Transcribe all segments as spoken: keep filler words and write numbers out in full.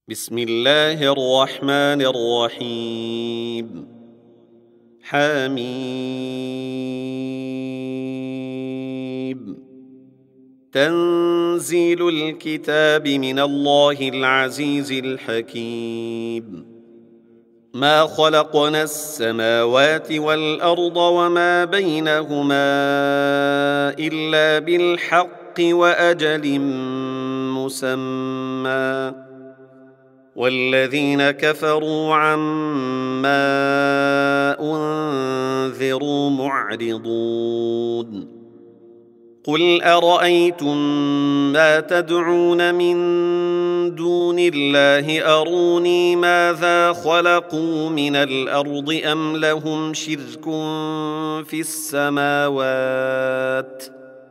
بسم الله الرحمن الرحيم. حميم. تنزيل الكتاب من الله العزيز الحكيم. ما خلقنا السماوات والأرض وما بينهما إلا بالحق وأجل مسمى، والذين كفروا عما أنذروا معرضون. قل أرأيتم ما تدعون من دون الله أروني ماذا خلقوا من الأرض أم لهم شرك في السماوات؟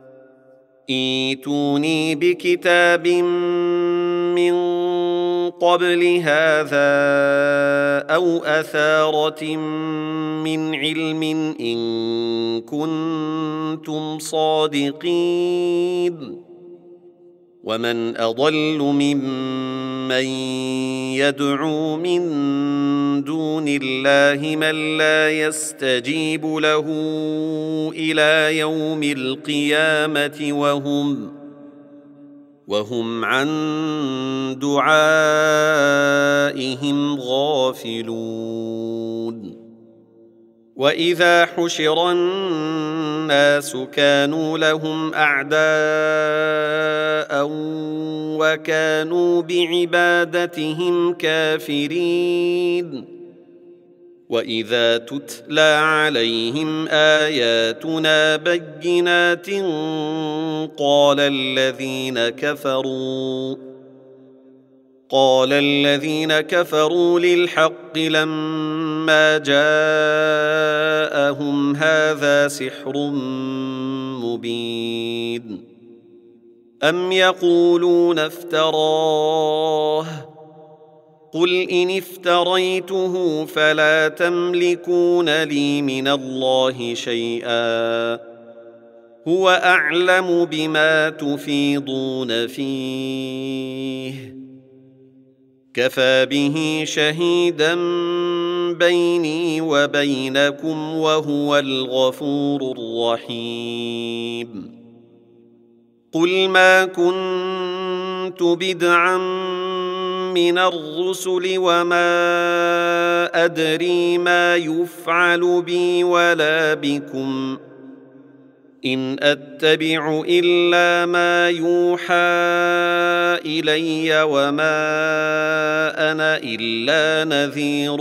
ائتوني بكتاب من قبل هذا أو أثارة من علم إن كنتم صادقين. ومن أضل ممن يدعو من دون الله من لا يستجيب له إلى يوم القيامة وهم وهم عن دعائهم غافلون. وإذا حشر الناس كانوا لهم أعداء وكانوا بعبادتهم كافرين. وإذا تتلى عليهم آياتنا بينات قال الذين كفروا قال الذين كفروا للحق لما جاءهم هذا سحر مبين. أم يقولون افتراه؟ قل إن افتريته فلا تملكون لي من الله شيئا، هو أعلم بما تفيضون فيه، كفى به شهيدا بيني وبينكم وهو الغفور الرحيم. قل ما كنت بدعا من الرسل وما أدري ما يفعل بي ولا بكم، إن أتبع إلا ما يوحى إلي وما أنا إلا نذير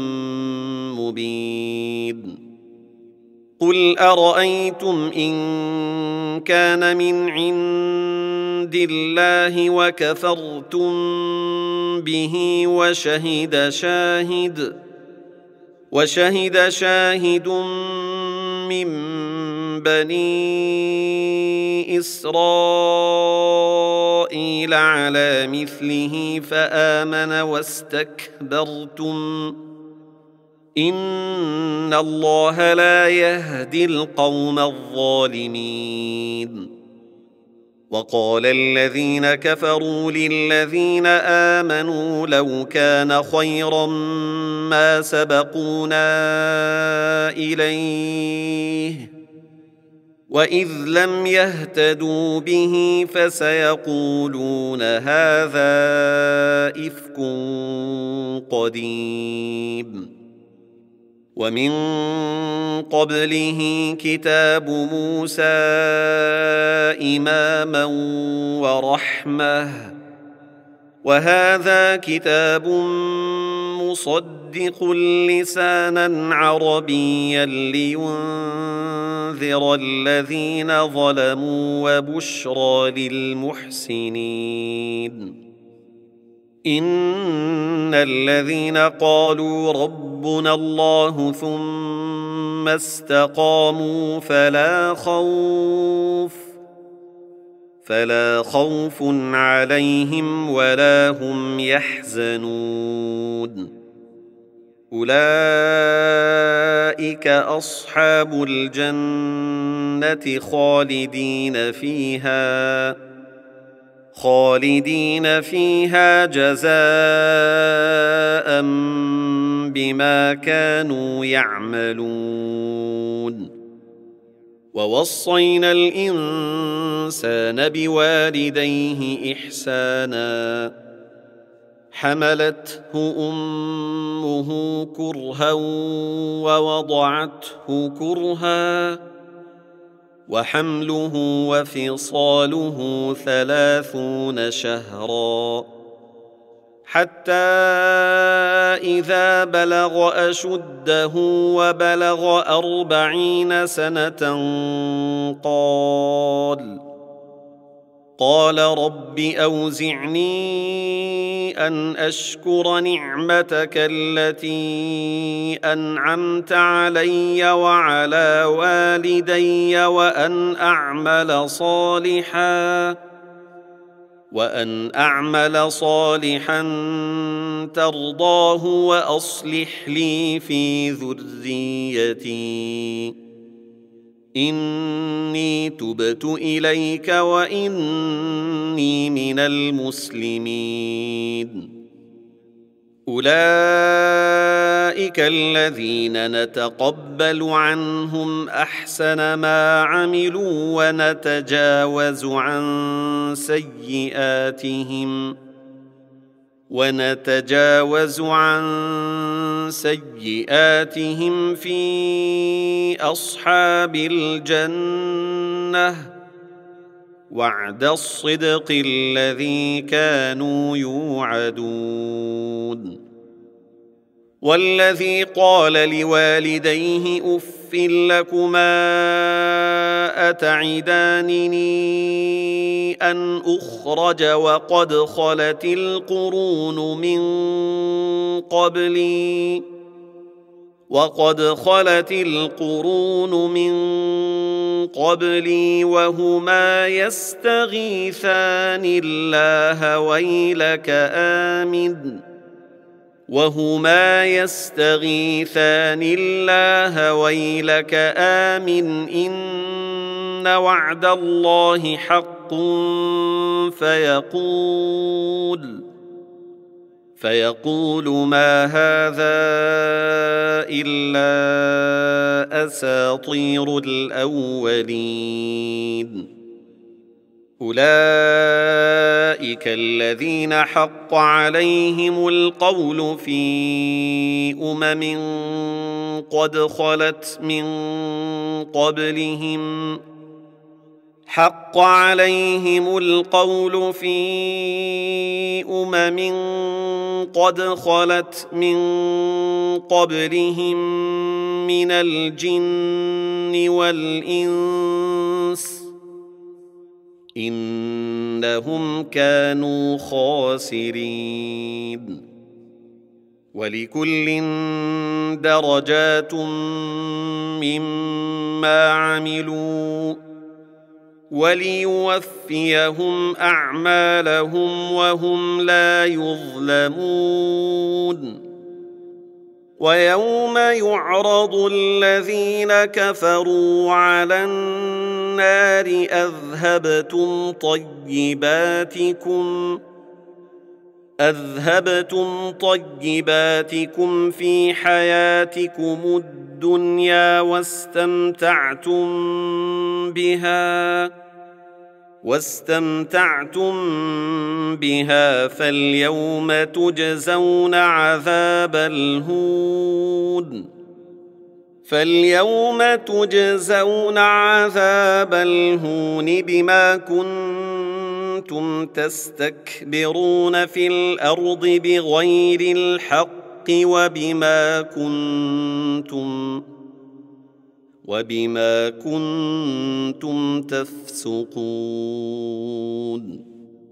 مبين. قل أرأيتم إن كان من عند الله وكفرتم به وشهد شاهد وشهد شاهد من بني إسرائيل على مثله فآمن واستكبرتم، إن الله لا يهدي القوم الظالمين. وقال الذين كفروا للذين آمنوا لو كان خيرا ما سبقونا إليه، وإذ لم يهتدوا به فسيقولون هذا إفك قديم. ومن قبله كتاب موسى إماما ورحمة، وهذا كتاب مصدق لسانا عربيا لينذر الذين ظلموا وبشرى للمحسنين. إن الذين قالوا ربنا الله ثم استقاموا فلا خوف فلا خوف عليهم ولا هم يحزنون. أولئك أصحاب الجنة خالدين فيها، خالدين فيها جزاء بما كانوا يعملون. ووصينا الإنسان بوالديه إحسانا حملته أمه كرها ووضعته كرها وحمله وفصاله ثلاثون شهرا حتى إذا بلغ أشده وبلغ أربعين سنة قال قال رب أوزعني أن أشكر نعمتك التي أنعمت علي وعلى والدي وأن أعمل صالحا وأن أعمل صالحا ترضاه وأصلح لي في ذريتي إني تبت إليك وإني من المسلمين. أولئك الذين نتقبل عنهم أحسن ما عملوا ونتجاوز عن سيئاتهم ونتجاوز عن سيئاتهم في أصحاب الجنة وعد الصدق الذي كانوا يوعدون. والذي قال لوالديه أف لكما أتعدانني أن أخرج وقد خلت القرون من قبلي وقد خلت القرون من قبلي وهما يستغيثان الله ويلك آمن وهما يستغيثان الله ويلك آمن إن وعد الله حق فيقول فيقول ما هذا إلا أساطير الأولين. أولئك الذين حق عليهم القول في أمم قد خلت من قبلهم حق عليهم القول في أمم قد خلت من قبلهم من الجن والإنس إنهم كانوا خاسرين. ولكل درجات مما عملوا وليوفيهم أعمالهم وهم لا يظلمون. ويوم يعرض الذين كفروا على النار أذهبتم طيباتكم أذهبتم طيباتكم في حياتكم الدنيا واستمتعتم بها واستمتعتم بها فاليوم تجزون عذاب الهون فاليوم تجزون عذاب الهون بما كنتم تستكبرون في الأرض بغير الحق وبما كنتم وبما كنتم تفسقون.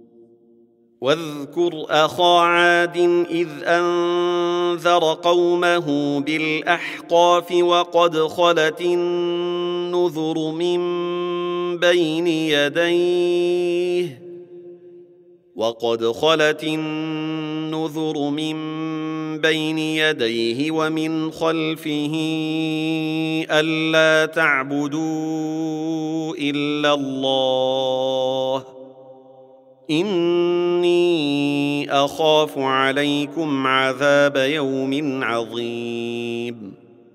واذكر أخا عاد إذ أنذر قومه بالأحقاف وقد خلت النذر من بين يديه وقد خلت النذر من بين يديه ومن خلفه ألا تعبدوا إلا الله إني أخاف عليكم عذاب يوم عظيم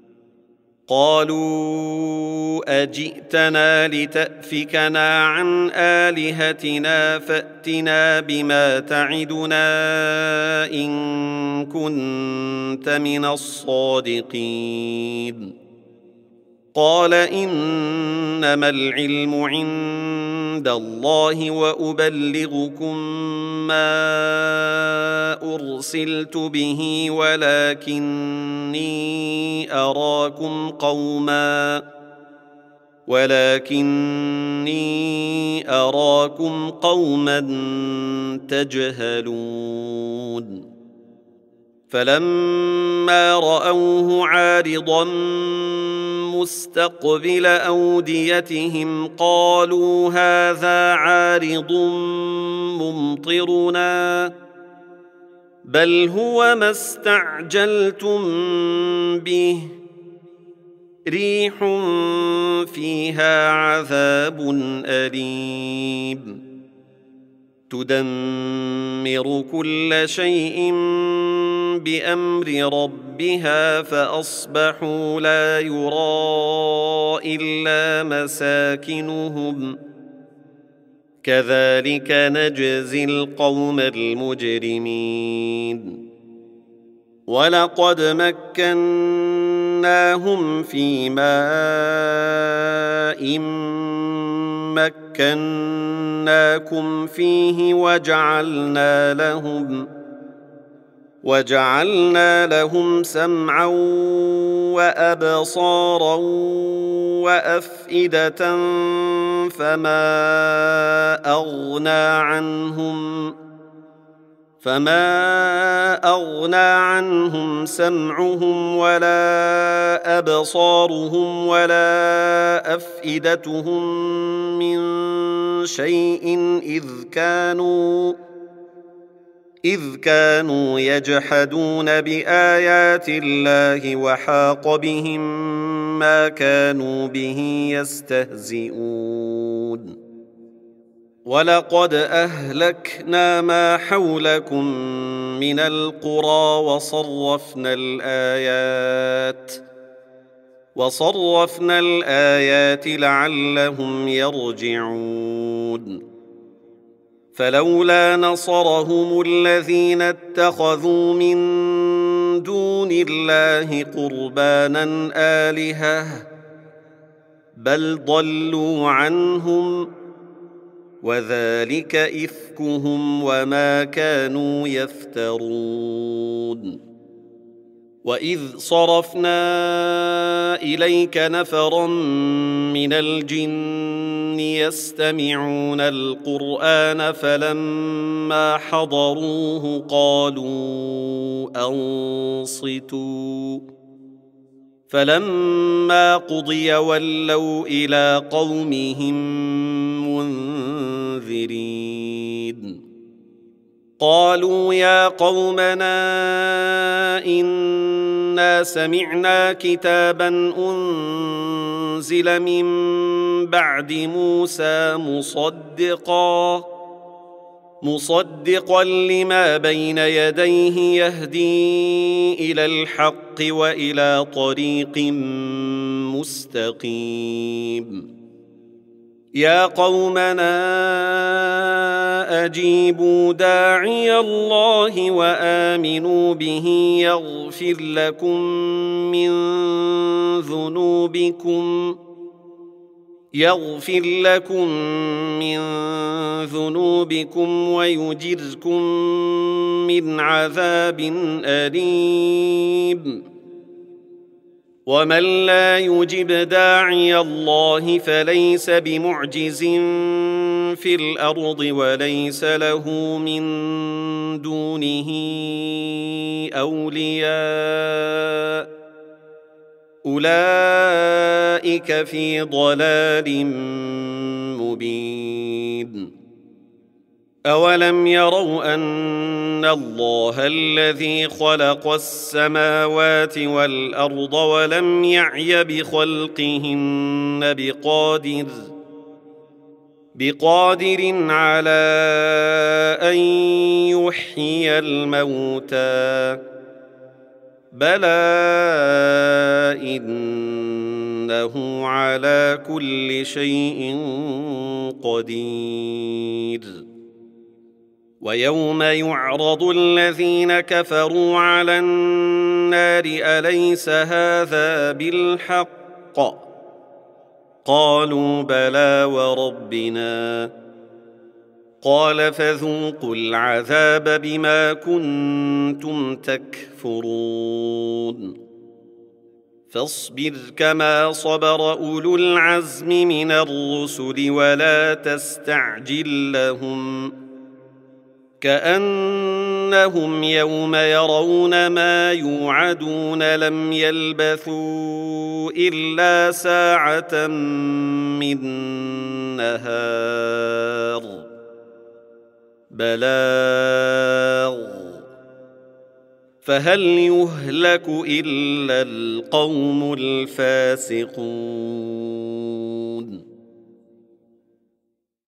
قالوا أجئتنا لتأفكنا عن آلهتنا فأتنا بما تعدنا إن كنت من الصادقين قال إنما العلم عند الله وأبلغكم ما أرسلت به ولكني أراكم قوما ولكني أراكم قوما تجهلون فلما رأوه عارضا مستقبل أوديتهم قالوا هذا عارض ممطرنا بل هو ما استعجلتم به ريح فيها عذاب أليم تدمر كل شيء بأمر ربها فأصبحوا لا يرى إلا مساكنهم كذلك نجزي القوم المجرمين ولقد مكناهم في ماء مكناكم فيه وجعلنا لهم وجعلنا لهم سمعا وأبصارا وأفئدة فما أغنى عنهم فما أغنى عنهم سمعهم ولا أبصارهم ولا أفئدتهم من شيء إذ كانوا إذ كانوا يجحدون بآيات الله وحاق بهم ما كانوا به يستهزئون ولقد أهلكنا ما حولكم من القرى وصرفنا الآيات وصرفنا الآيات لعلهم يرجعون فلولا نصرهم الذين اتخذوا من دون الله قربانا آلهة بل ضلوا عنهم وذلك إفكهم وما كانوا يفترون وإذ صرفنا إليك نفرا من الجن يستمعون القرآن فلما حضروه قالوا أنصتوا فلما قضي ولوا إلى قومهم منذرين قالوا يا قومنا إنا سمعنا كتابا أنزل من بعد موسى مصدقا مصدقا لما بين يديه يهدي إلى الحق وإلى طريق مستقيم يا قومنا أجيبوا داعي الله وآمنوا به يغفر لكم من ذنوبكم يغفر لكم من ذنوبكم ويجركم من عذاب أليم ومن لا يجب داعي الله فليس بمعجز في الأرض وليس له من دونه أولياء أولئك في ضلال مبين أولم يروا أن الله الذي خلق السماوات والأرض ولم يعي بخلقهن بقادر بقادر على أن يحيي الموتى بلى إنه على كل شيء قدير. ويوم يعرض الذين كفروا على النار أليس هذا بالحق قالوا بلى وربنا قال فذوقوا العذاب بما كنتم تكفرون. فاصبر كما صبر أولو العزم من الرسل ولا تستعجل لهم كأنهم يوم يرون ما يوعدون لم يلبثوا إلا ساعة من نهار بلاغ فهل يهلك إلا القوم الفاسقون.